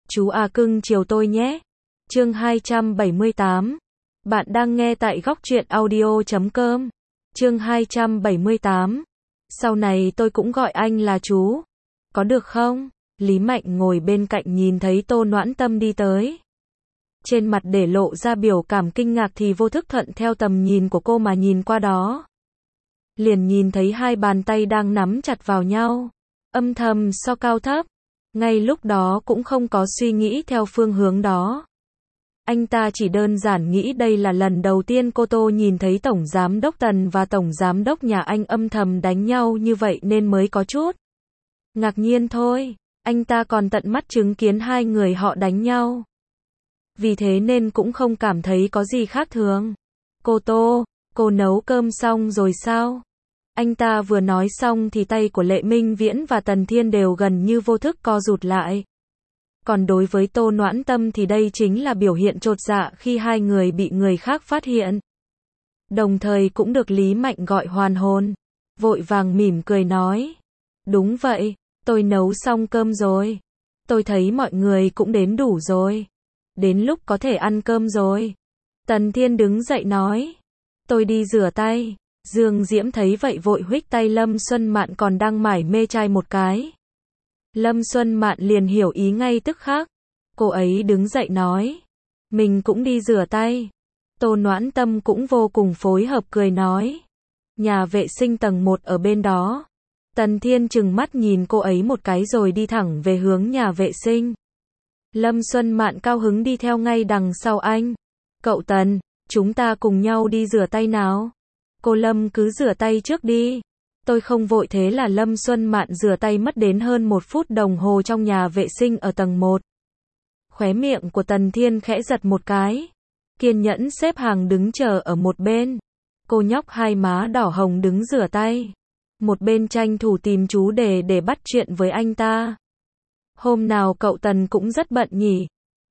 Chú à cưng chiều tôi nhé. Chương 278. Bạn đang nghe tại góc truyện audio.com. Chương 278. Sau này tôi cũng gọi anh là chú. Có được không? Lý Mạnh ngồi bên cạnh nhìn thấy Tô Noãn Tâm đi tới. Trên mặt để lộ ra biểu cảm kinh ngạc thì vô thức thuận theo tầm nhìn của cô mà nhìn qua đó. Liền nhìn thấy hai bàn tay đang nắm chặt vào nhau. Âm thầm so cao thấp. Ngay lúc đó cũng không có suy nghĩ theo phương hướng đó. Anh ta chỉ đơn giản nghĩ đây là lần đầu tiên cô Tô nhìn thấy Tổng Giám đốc Tần và Tổng Giám đốc nhà anh âm thầm đánh nhau như vậy nên mới có chút ngạc nhiên thôi. Anh ta còn tận mắt chứng kiến hai người họ đánh nhau. Vì thế nên cũng không cảm thấy có gì khác thường. Cô Tô, cô nấu cơm xong rồi sao? Anh ta vừa nói xong thì tay của Lệ Minh Viễn và Tần Thiên đều gần như vô thức co rụt lại. Còn đối với Tô Noãn Tâm thì đây chính là biểu hiện chột dạ khi hai người bị người khác phát hiện. Đồng thời cũng được Lý Mạnh gọi hoàn hồn. Vội vàng mỉm cười nói. Đúng vậy, tôi nấu xong cơm rồi. Tôi thấy mọi người cũng đến đủ rồi. Đến lúc có thể ăn cơm rồi. Tần Thiên đứng dậy nói. Tôi đi rửa tay. Dương Diễm thấy vậy vội huých tay Lâm Xuân Mạn còn đang mải mê chai một cái. Lâm Xuân Mạn liền hiểu ý ngay tức khắc. Cô ấy đứng dậy nói. Mình cũng đi rửa tay. Tô Noãn Tâm cũng vô cùng phối hợp cười nói. Nhà vệ sinh tầng 1 ở bên đó. Tần Thiên trừng mắt nhìn cô ấy một cái rồi đi thẳng về hướng nhà vệ sinh. Lâm Xuân Mạn cao hứng đi theo ngay đằng sau anh. Cậu Tần, chúng ta cùng nhau đi rửa tay nào. Cô Lâm cứ rửa tay trước đi. Tôi không vội. Thế là Lâm Xuân Mạn rửa tay mất đến hơn 1 phút đồng hồ trong nhà vệ sinh ở tầng 1. Khóe miệng của Tần Thiên khẽ giật một cái. Kiên nhẫn xếp hàng đứng chờ ở một bên. Cô nhóc hai má đỏ hồng đứng rửa tay. Một bên tranh thủ tìm chú để bắt chuyện với anh ta. Hôm nào cậu Tần cũng rất bận nhỉ?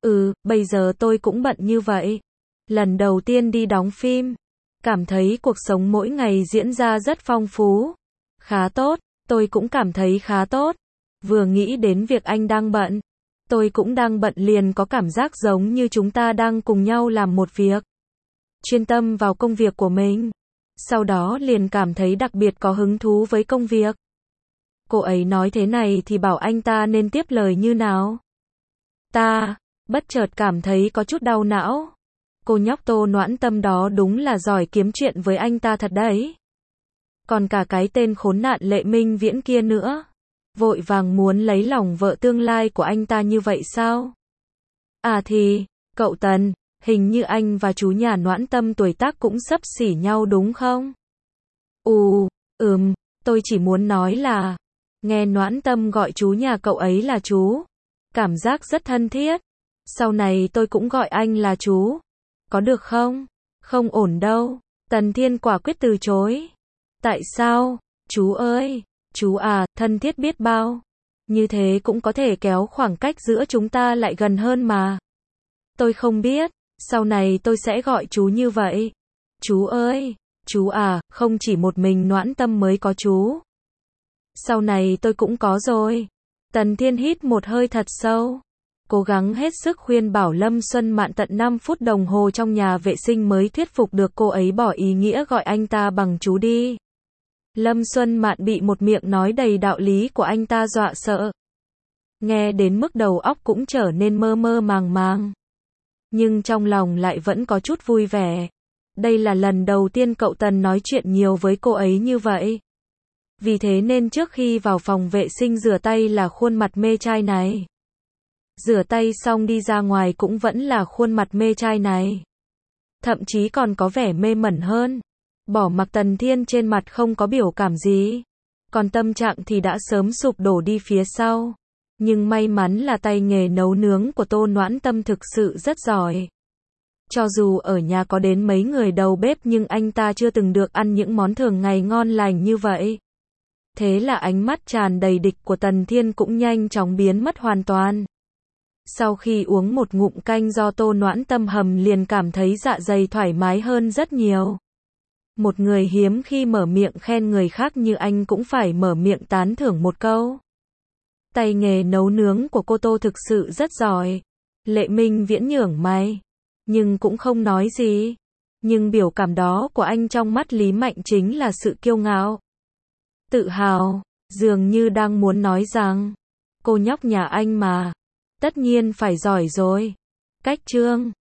Bây giờ tôi cũng bận như vậy. Lần đầu tiên đi đóng phim. Cảm thấy cuộc sống mỗi ngày diễn ra rất phong phú. Khá tốt, tôi cũng cảm thấy khá tốt. Vừa nghĩ đến việc anh đang bận. Tôi cũng đang bận liền có cảm giác giống như chúng ta đang cùng nhau làm một việc. Chuyên tâm vào công việc của mình. Sau đó liền cảm thấy đặc biệt có hứng thú với công việc. Cô ấy nói thế này thì bảo anh ta nên tiếp lời như nào? Ta, bất chợt cảm thấy có chút đau não. Cô nhóc Tô Noãn Tâm đó đúng là giỏi kiếm chuyện với anh ta thật đấy. Còn cả cái tên khốn nạn Lệ Minh Viễn kia nữa. Vội vàng muốn lấy lòng vợ tương lai của anh ta như vậy sao? À thì, cậu Tần, hình như anh và chú nhà Noãn Tâm tuổi tác cũng xấp xỉ nhau đúng không? Tôi chỉ muốn nói là, nghe Noãn Tâm gọi chú nhà cậu ấy là chú. Cảm giác rất thân thiết. Sau này tôi cũng gọi anh là chú. Có được không? Không ổn đâu. Tần Thiên quả quyết từ chối. Tại sao? Chú ơi, chú à, thân thiết biết bao. Như thế cũng có thể kéo khoảng cách giữa chúng ta lại gần hơn mà. Tôi không biết, sau này tôi sẽ gọi chú như vậy. Chú ơi, chú à, không chỉ một mình Noãn Tâm mới có chú. Sau này tôi cũng có rồi. Tần Thiên hít một hơi thật sâu. Cố gắng hết sức khuyên bảo Lâm Xuân Mạn tận 5 phút đồng hồ trong nhà vệ sinh mới thuyết phục được cô ấy bỏ ý nghĩa gọi anh ta bằng chú đi. Lâm Xuân Mạn bị một miệng nói đầy đạo lý của anh ta dọa sợ. Nghe đến mức đầu óc cũng trở nên mơ mơ màng màng. Nhưng trong lòng lại vẫn có chút vui vẻ. Đây là lần đầu tiên cậu Tần nói chuyện nhiều với cô ấy như vậy. Vì thế nên trước khi vào phòng vệ sinh rửa tay là khuôn mặt mê trai này. Rửa tay xong đi ra ngoài cũng vẫn là khuôn mặt mê trai này. Thậm chí còn có vẻ mê mẩn hơn. Bỏ mặc Tần Thiên trên mặt không có biểu cảm gì. Còn tâm trạng thì đã sớm sụp đổ đi phía sau. Nhưng may mắn là tay nghề nấu nướng của Tô Noãn Tâm thực sự rất giỏi. Cho dù ở nhà có đến mấy người đầu bếp nhưng anh ta chưa từng được ăn những món thường ngày ngon lành như vậy. Thế là ánh mắt tràn đầy địch của Tần Thiên cũng nhanh chóng biến mất hoàn toàn. Sau khi uống một ngụm canh do Tô Noãn Tâm hầm liền cảm thấy dạ dày thoải mái hơn rất nhiều. Một người hiếm khi mở miệng khen người khác như anh cũng phải mở miệng tán thưởng một câu. Tay nghề nấu nướng của cô Tô thực sự rất giỏi. Lệ Minh Viễn nhưởng mày, nhưng cũng không nói gì. Nhưng biểu cảm đó của anh trong mắt Lý Mạnh chính là sự kiêu ngạo, tự hào, dường như đang muốn nói rằng, cô nhóc nhà anh mà, tất nhiên phải giỏi rồi. Cách Trương